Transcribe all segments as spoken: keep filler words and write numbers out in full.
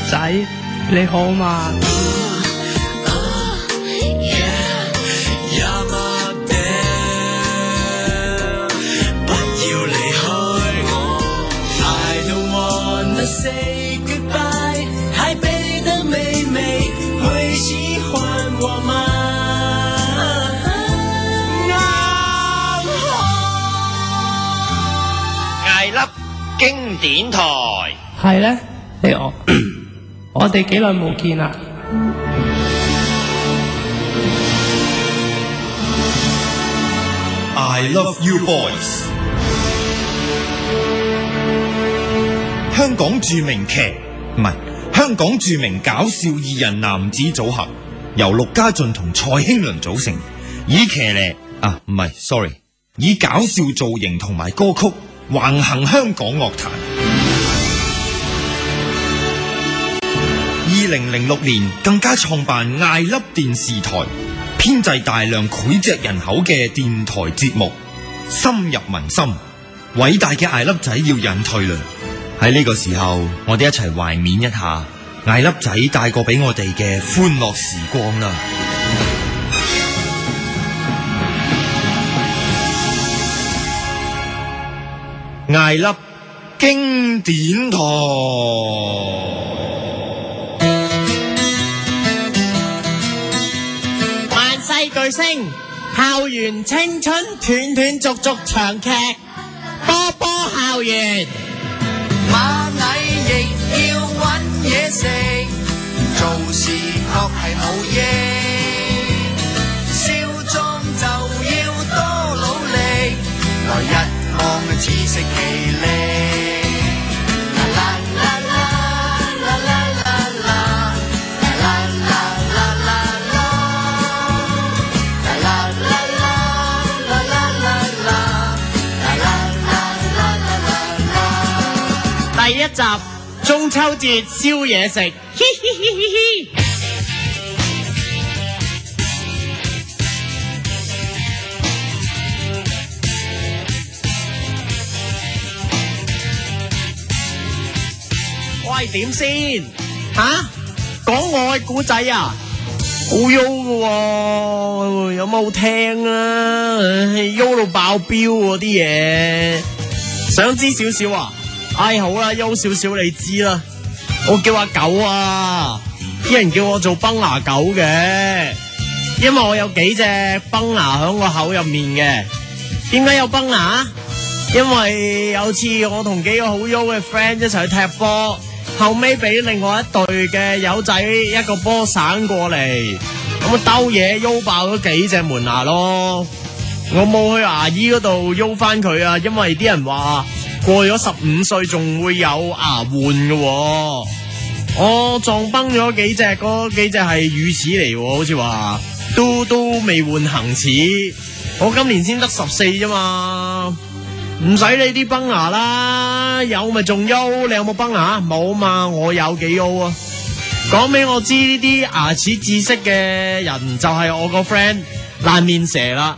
仔，你好嘛？ Say goodbye， 台北的妹妹會喜歡我嗎？ 艾粒經典台係咧，你我我哋幾耐冇見啦？ I love you boys。香港著名劇唔係香港著名搞笑二人男子組合，由陸家俊同蔡興倫組成，以騎呢啊唔係 sorry， 以搞笑造型同埋歌曲橫行香港樂壇。二零零六年更加創辦艾粒電視台，編製大量膾炙人口嘅電台節目，深入民心。偉大嘅艾粒仔要隱退啦！喺呢個時候，我哋一齊懷緬一下艾粒仔帶過俾我哋嘅歡樂時光啦！艾粒經典台， 萬世巨星，校園青春斷斷續續長劇，波波校園。 螞蟻亦要搵嘢食，做事確係冇益，少壯就要多努力，來日望自食其力。 第一集中秋節燒嘢食，嘻嘻嘻嘻嘻。喂，點先？吓？講愛古仔啊？好喐㗎喎，有乜好聽啊？喐到爆標喎啲嘢，想知少少啊？唉，好啦，休少少你知啦。我叫阿狗啊，啲人叫我做崩牙狗嘅，因為我有幾隻崩牙響個口入面嘅。點解有崩牙？因為有次我同幾個好優嘅 friend 一齊去踢波，後尾俾另外一隊嘅友仔一個波散過嚟，咁啊兜嘢優爆咗幾隻門牙咯。我冇去牙醫嗰度優翻佢啊，因為啲人話過咗十五歲仲會有牙換嘅。我撞崩咗幾隻，嗰幾隻係乳齒嚟，好似話都都未換恒齒。我今年先得十四啫嘛，唔使理啲崩牙啦，有咪仲優？你有冇崩牙？冇嘛，我有幾優啊！講俾我知呢啲牙齒知識嘅人就係我個 friend 爛面蛇啦。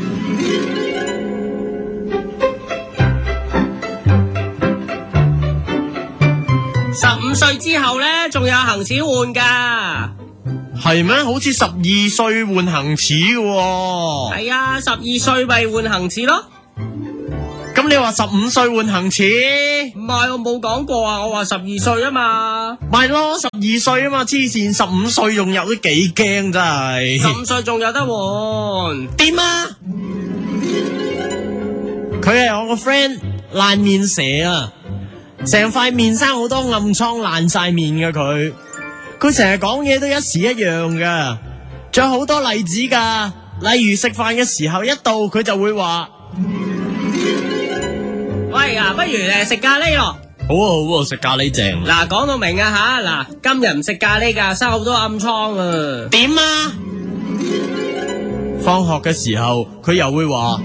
十五歲之後咧，仲有恒齒換噶。 係咩？好似十二歲換恒齒嘅喎。 係啊，十二歲咪換恒齒咯。 咁你話十五歲換恒齒？ 唔係，我冇講過啊，我話十二歲啊嘛。 咪咯，十二歲啊嘛，黐線，十五歲仲有都幾驚真係。 十五歲仲有得換？ 點啊？佢係我個 friend 爛面蛇啊！成塊面生好多暗瘡，爛晒面嘅佢，佢成日講嘢都一時一樣噶，仲有好多例子噶，例如食飯嘅時候一到佢就會話： 喂啊，不如誒食咖喱咯。 好啊好啊，食咖喱正。 嗱，講到明啊吓，嗱，今日唔食咖喱噶，生好多暗瘡啊。 點啊？放學嘅時候佢又會話：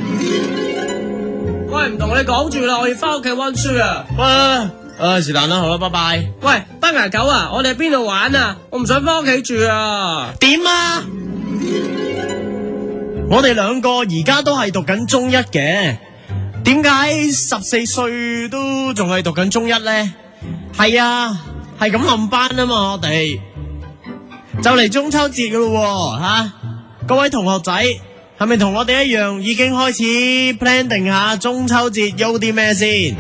喂，唔同你講住啦，我要翻屋企溫書啊！ 喂，誒是但啦，好啦，拜拜。 喂，崩牙狗啊，我哋喺邊度玩啊？我唔想翻屋企住啊！ 點啊？我哋兩個而家都係讀緊中一嘅，點解十四歲都仲係讀緊中一呢？係啊， 係咁冧班啊嘛，我哋就嚟中秋節噶咯，吓、啊、各位同學仔係咪同我哋一樣已經開始 plan 定下中秋節喐啲咩先？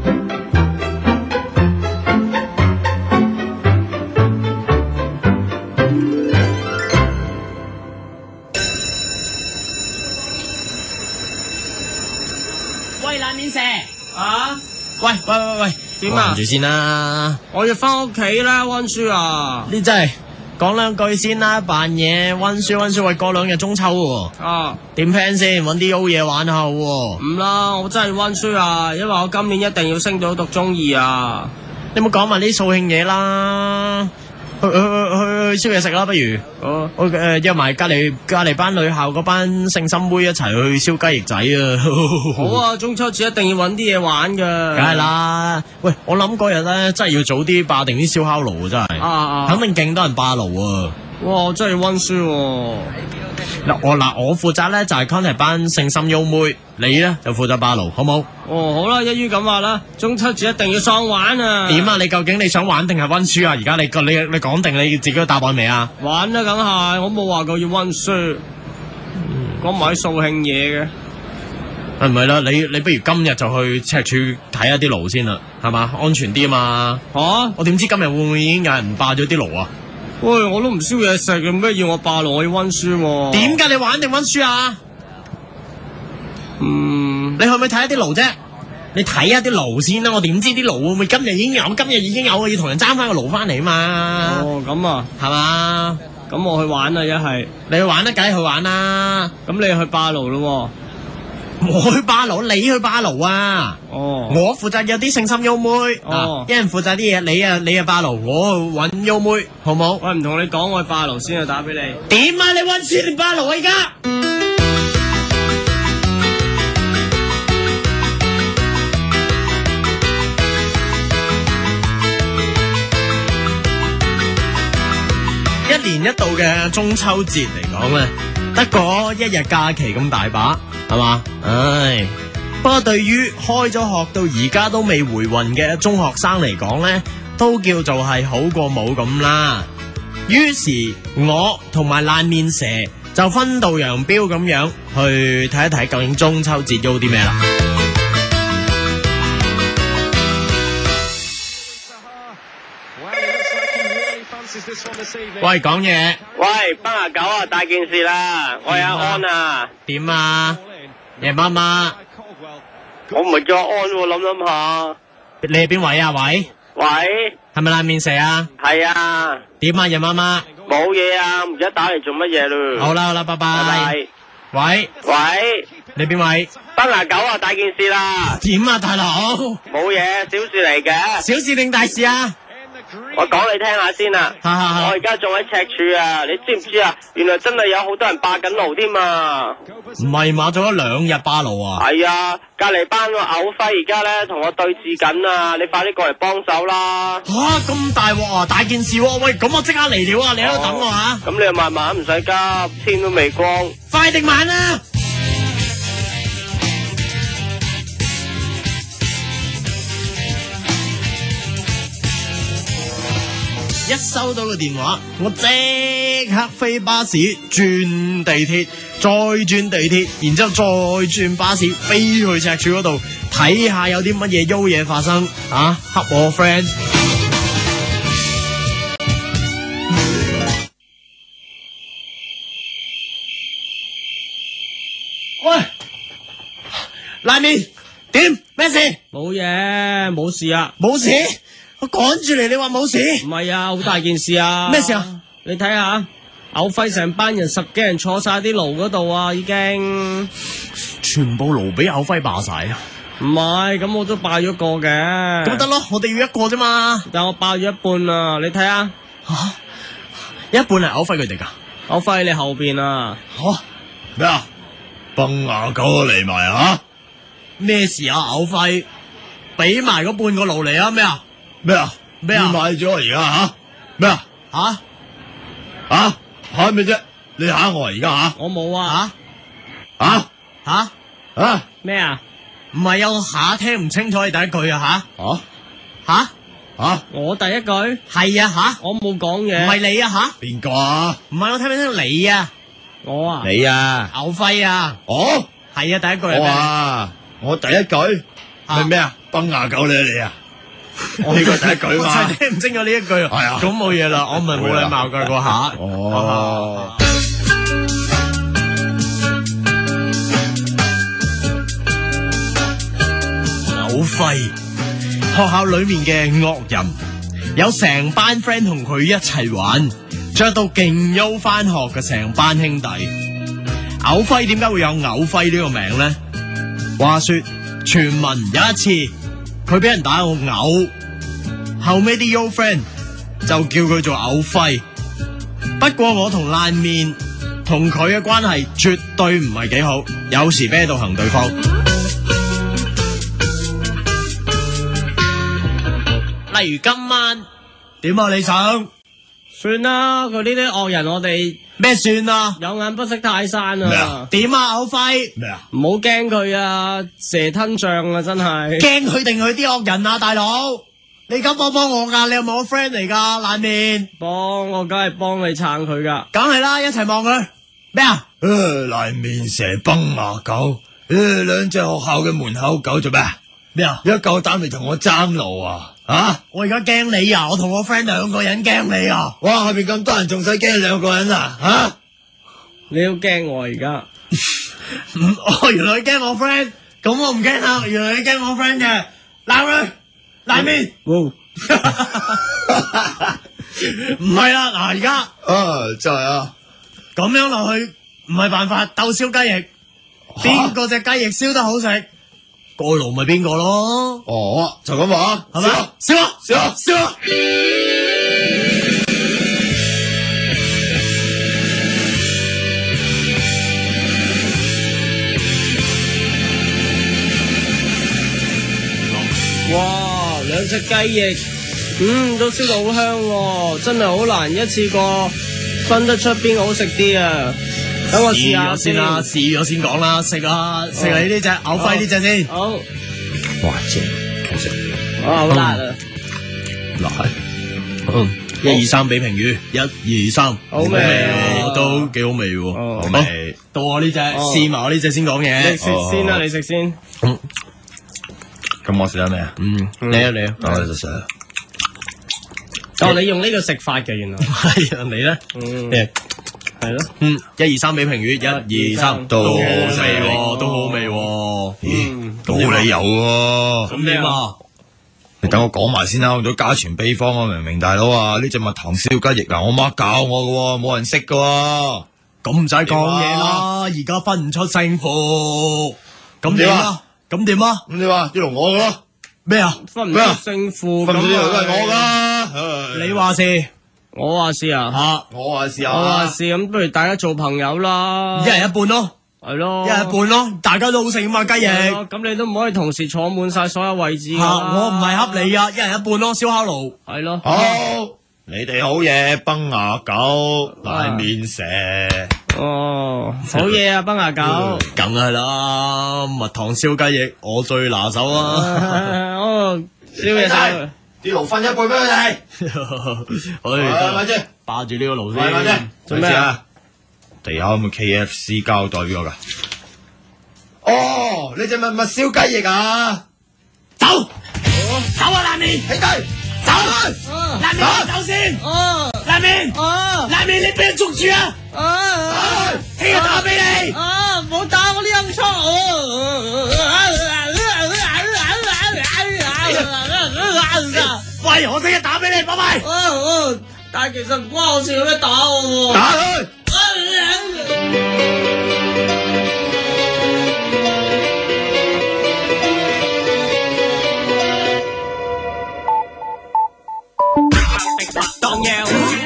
喂，冷面蛇啊！ 喂喂喂喂， 點啊？ 住先啦， 我要翻屋企啦，溫書啊！ 呢真係講兩句先啦，扮嘢溫書溫書，喂，過兩日中秋喎。 啊， 點 plan 先？搵啲 O 嘢玩下喎。 唔啦，我真係溫書啊，因為我今年一定要升到讀中二啊！ 你冇講埋啲掃興嘢啦，去去去去去燒嘢食啦，不如。 哦， 我誒約埋隔籬隔籬班女校嗰班聖心妹一齊去燒雞翼仔啊！ 好啊，中秋節一定要搵啲嘢玩噶。 梗係啦，喂，我諗嗰日咧真係要早啲霸定啲燒烤爐啊，真係。 啊啊！ 肯定勁多人霸爐啊！ 哇，我真係要溫書喎。 嗱我嗱我負責咧就係 contact 班聖心優妹，你咧就負責霸爐，好冇？ 哦，好啦，一於咁話啦，中秋節一定要喪玩啊！ 點啊？你究竟你想玩定係溫書啊？而家你你你講定你自己嘅答案未啊？ 玩啦，梗係，我冇話過要溫書，講埋啲掃興嘢嘅。 係唔係啦？你你不如今日就去赤柱睇下啲爐先啦，係嘛？安全啲啊嘛。 吓、啊？ 我點知今日會唔會已經有人霸咗啲爐啊？ 喂，我都唔燒嘢食，做咩要我霸爐？我要溫書喎。 點解你玩定溫書啊？ 嗯， 你去唔去睇下啲爐啫？你睇下啲爐先啦，我點知啲爐會唔會今日已經有？今日已經有，要同人爭翻個爐翻嚟嘛。 哦，咁啊， 係嘛？ 咁我去玩啦，一係你去玩得梗係去玩啦。 咁你去霸爐咯。 我去霸爐，你去霸爐啊！ 哦， 我負責有啲聖心優妹， 哦， 一人負責啲嘢，你啊你啊霸爐，我去搵優妹，好冇？ 喂，唔同你講，我去霸爐先去打俾你。 點啊？你搵書定霸爐啊？而家一年一度嘅中秋節嚟講咧，得嗰一日假期咁大把，係嘛？唉，不過對於開咗學到而家都未回魂嘅中學生嚟講呢，都叫做係好過冇咁啦。於是我同埋爛面蛇就分道揚鑣咁樣去睇一睇究竟中秋節有啲咩啦。喂，講嘢。 喂，班牙狗啊，大件事啦，我係阿安啊。 點啊？夜媽媽， 我唔係叫阿安喎，諗諗下。 你係邊位啊？喂， 喂， 係咪爛面蛇啊？ 係啊。 點啊？夜媽媽， 冇嘢啊，唔記得打嚟做乜嘢咯。 好啦好啦，拜拜。 拜拜。 喂喂， 你邊位？ 班牙狗啊，大件事啦。 點啊，大佬？ 冇嘢，小事嚟嘅。 小事定大事啊？ 我講你聽下先啊。 哈哈哈我而家仲喺赤柱啊，你知唔知啊？原來真係有好多人霸緊爐添啊！ 唔係嘛，做咗兩日霸爐啊？ 係啊，隔籬班個牛輝而家咧同我對峙緊啊！你快啲過嚟幫手啦！ 吓，咁大鑊啊！大件事喎、啊！喂，咁我即刻嚟了啊！你喺度等我啊！ 咁、哦、你又慢慢唔使急，天都未光， 快定慢啊！一收到個電話，我即刻飛巴士轉地鐵，再轉地鐵，然之後再轉巴士飛去赤柱嗰度睇下有啲乜嘢優嘢發生啊！恰我 friend。喂，拉麵點咩事？ 冇嘢，冇事啊， 冇事。我趕住嚟，你話冇事？ 唔係啊，好大件事啊！ 咩事啊？ 你睇下，牛輝成班人十幾人坐晒啲爐嗰度啊，已經全部爐俾牛輝霸晒啊！ 唔係，咁我都霸咗個嘅。 咁得咯，我哋要一個啫嘛。 但我霸咗一半啊，你睇下， 吓、啊，一半係牛輝佢哋噶。 牛輝你後邊啊？ 吓咩啊？崩牙狗嚟埋啊？咩事啊？牛輝俾埋嗰半個爐嚟啊？咩啊？咩啊？咩啊？買咗而家吓？咩啊？吓吓吓咩啫？你吓我而家吓？ 我冇啊！ 吓吓吓啊？ 咩啊？ 唔係有下聽唔清楚你第一句啊？吓吓吓吓？ 我第一句係啊吓？ 我冇講嘢， 唔係你啊吓？ 邊個啊？ 唔係我聽唔聽你啊？ 我啊， 你啊？ 牛輝啊？ 哦， 係啊，第一句係我咩？ 啊，我第一句係咩啊？崩牙狗你你啊？呢個第一句我嘛真係。聽唔清咗呢一句，係啊咁冇嘢啦，我唔係冇禮貌㗎嗰下。 哦。 牛輝，學校裏面嘅惡人，有成班 friend 同佢一齊玩，着到勁優翻學嘅成班兄弟。牛輝點解會有牛輝呢個名呢？話說傳聞有一次佢俾人打個牛，後尾啲優 friend 就叫佢做牛輝。不過我同爛面同佢嘅關係絕對唔係幾好，有時啤到行對方。例如今晚點啊？你想算啦，佢呢啲惡人我哋咩算啊？ 有眼不識泰山咩啊啊！ 點啊？牛輝咩啊？ 唔好驚佢啊，蛇吞象啊，真係。 驚佢定佢啲惡人啊，大佬？你敢幫幫我噶？你係咪我 friend 嚟噶？爛面， 幫我梗係幫你撐佢噶。 梗係啦，一齊望佢咩啊？ 誒，爛面蛇崩牙狗，誒，兩隻學校嘅門口狗做咩啊？ 咩啊？ 一夠膽嚟同我爭路啊！啊！ 我而家驚你啊！我同我 friend 兩個人驚你啊！ 哇！下邊咁多人，仲使驚兩個人啊？吓！ 你都驚我而家？ 唔，哦，原來你驚我 friend，咁我唔驚啦。原來你驚我 friend 嘅，鬧佢爛面。 哇！ 唔係啦，嗱而家啊，真係啊！ 咁樣落去唔係辦法，鬥燒雞翼，邊個隻雞翼燒得好食，個爐咪邊個咯， 哦，就咁話， 係咪？燒啊燒啊燒啊！ 哇！兩隻雞翼，嗯，都燒到好香喎，真係好難一次過分得出邊個好食啲啊！等我試下先啦，試咗先講啦，食啊食你呢只牛輝呢只先。 好， 哇正，其實哇好辣啊！ 嗱，嗯，一二三俾評語，一二三， 好味啊都幾好味喎。 哦好味，到我呢只，試埋我呢只先講你嘢。 食先啦，你食先。 咁我食得咩啊？ 嗯，你啊你啊， 我就食啦。 哦，你用呢個食法嘅原來。 係啊，你咧？ 嗯， 誒係咯。 嗯，一二三俾評語，一二三， 都都好好味味喎， 喎都好味喎。 嗯， 都冇理由喎。 咁點啊？ 你等我講埋先啦，我都家傳秘方啊，明明大佬啊，呢只蜜糖燒雞翼啊，我媽教我嘅喎，冇人識嘅喎。 咁唔使講嘢啦，而家分唔出勝負。咁點啊？咁點啊？ 咁你話呢度我嘅咯， 咩啊？ 分唔出勝負分唔到呢度都係我㗎。 噶。 你話事我話事啊， 吓， 我話事我話啊， 事咁，不如大家做朋友啦。 一人一半咯， 係咯， 一人一半咯，大家都好食啊嘛，雞翼。 係咯咁你都唔可以同時坐滿晒所有位置㗎吓， 啦。 我唔係恰你啊，一人一半咯，燒烤爐。 係咯。 好，你哋好嘢，崩牙狗，爛面蛇。 哦，好嘢啊，崩牙狗。 梗係啦，蜜糖燒雞翼我最拿手啊！ 哦，燒嘢食。 啲爐分一半俾佢哋。 哎， 咪先， 霸住呢個爐咪咪先先。， 做咩啊？ 地下有冇 K F C 膠袋俾我噶？哦，你只咪咪燒雞翼啊？ 走，走啊！爛面， 起低， 走！爛面，你走先。 哦爛面， 哦爛面，你俾人捉住啊！ 啊！ 聽日打俾你。 啊！唔好打我呢陰瘡！ 喂，我聽日打俾你，拜拜。 但係其實唔關我事，有咩打我喎？ 打佢！ 當妖。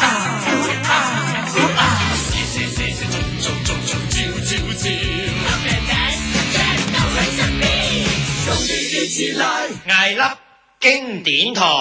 艾粒經典台。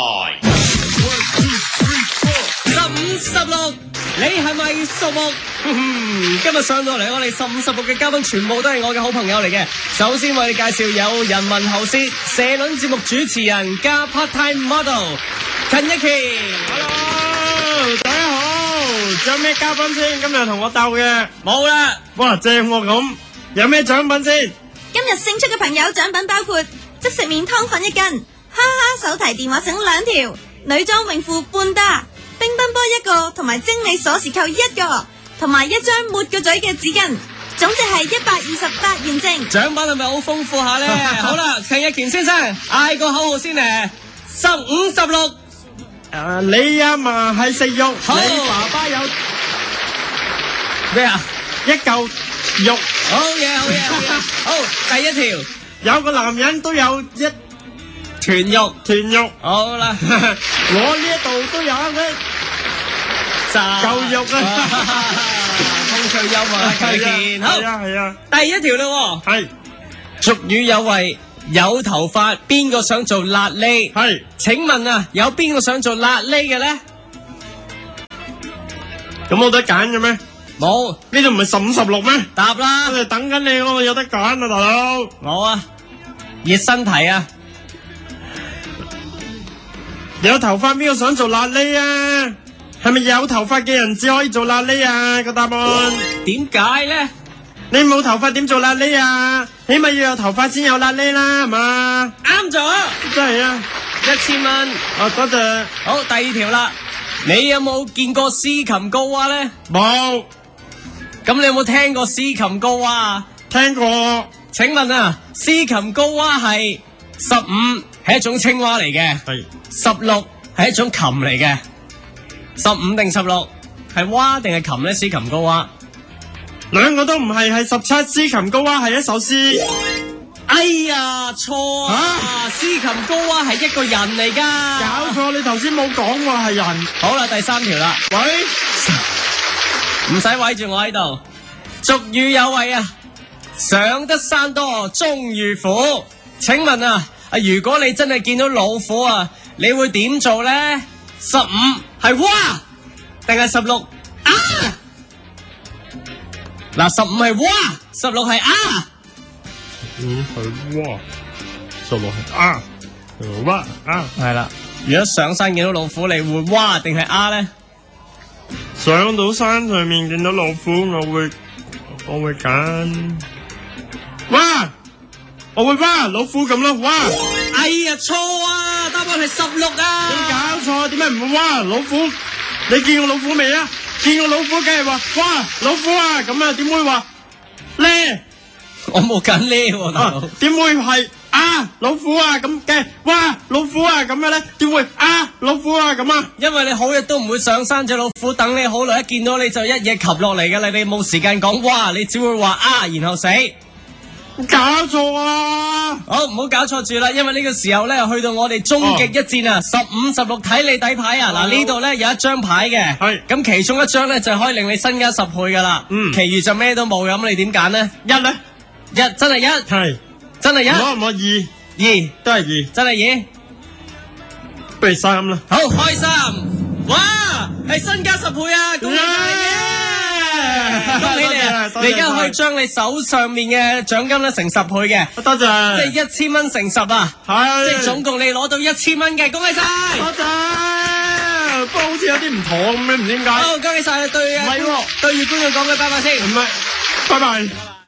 十五十六，你係咪屬木？今日上到嚟，我哋十五十六嘅嘉賓全部都係我嘅好朋友嚟嘅。首先為你介紹有人民喉舌社論節目主持人加 part time model 陳一琪。 Hello， 大家好，仲有咩嘉賓先？今日同我鬥嘅冇啦。 哇，正喎咁，有咩獎品先？ 今日勝出嘅朋友獎品包括即食麵湯粉一斤，哈哈手提電話繩兩條，女裝泳褲半打，乒乓波一個，同埋精美鎖匙扣一個，同埋一張抹個嘴嘅紙巾，總值係一百二十八元正。 獎品係咪好豐富下咧？好啦，陳日健先生嗌個口號先嚟，十五十六。 誒，你阿嫲係食肉， 好你爸爸有咩啊？ 一嚿肉， 好嘢，好嘢，好嘢。好，第一條有個男人都有一團肉， 團肉。 好啦， 我呢一度都有一個炸嚿肉啊！ 風趣幽默，陳日健。好係，啊係啊， 第一條啦。 係俗語有謂，有頭髮邊個想做瘌痢？ 係。 請問啊，有邊個想做瘌痢嘅咧？ 咁冇得揀嘅咩？ 冇， 呢度唔係十五十六咩？ 答啦我。哋等緊你，我有得揀啊，大佬。 冇啊，熱身題啊。 有頭髮邊個想做瘌痢啊？係咪有頭髮嘅人只可以做瘌痢啊？個答案。 點解咧？ 你冇頭髮點做瘌痢啊？起碼要有頭髮先有瘌痢啦，係嘛？ 啱咗， 真係啊！ 一千蚊。 哦，多謝。 好，第二條啦。你有冇見過司琴高娃咧？ 冇咁你有冇聽過司琴高娃啊？ 聽過。 請問啊，司琴高娃係十五係一種青蛙嚟嘅， 係十六係一種琴嚟嘅，十五定十六係蛙定係琴咧？司琴高娃兩個都唔係，係十七。司琴高娃係一首詩。 哎呀，錯啊！司琴高娃係一個人嚟噶， 搞錯，你頭先冇講話係人。 好啦，第三條啦， 喂， 唔使圍住我喺度。俗語有謂啊，上得山多終遇虎。請問啊，啊如果你真係見到老虎啊，你會點做咧？十五係哇，定係十六啊？嗱，十五係哇，十六係啊。 嗯，係哇，十六係啊，哇啊！ 係啦，如果上山見到老虎，你會哇定係啊咧？ 上到山上面見到老虎，我會我會揀哇，我會哇老虎咁咯，哇！ 哎呀，錯啊！答案係十六啊！ 你搞錯，點解唔會哇老虎？你見過老虎未啊？見過老虎梗係話哇老虎啊，咁啊點會話咧？ 我冇緊呢喎，大佬。 點會係啊老虎啊咁嘅？哇老虎啊咁樣咧？點會啊老虎啊咁啊？ 因為你好日都唔會上山，隻老虎等你好耐，一見到你就一嘢擒落嚟噶啦，你冇時間講哇，你只會話啊，然後死。 搞錯啊！ 好，唔好搞錯住啦，因為呢個時候咧，去到我哋終極一戰啊，十五十六睇你底牌啊！嗱，呢度咧有一張牌嘅， 係咁其中一張咧就可以令你身家十倍噶啦， 嗯其餘就咩都冇，咁你點揀咧？ 一咧一真係一， 係真係一， 攞唔攞二？ 二都係二， 真係二。 不如三啦。 好開心，哇，係身家十倍啊！恭喜大家！恭喜你啊！ 多謝你而家可以將你手上面嘅獎金咧乘十倍嘅， 多謝， 即係一千蚊乘十啊！ 係即係總共你攞到一千蚊嘅，恭喜晒！ 多謝，不過好似有啲唔妥咁樣，唔知點解。 好，恭喜晒你對啊！ 唔係喎對住觀眾講句拜拜先。 唔係，拜拜。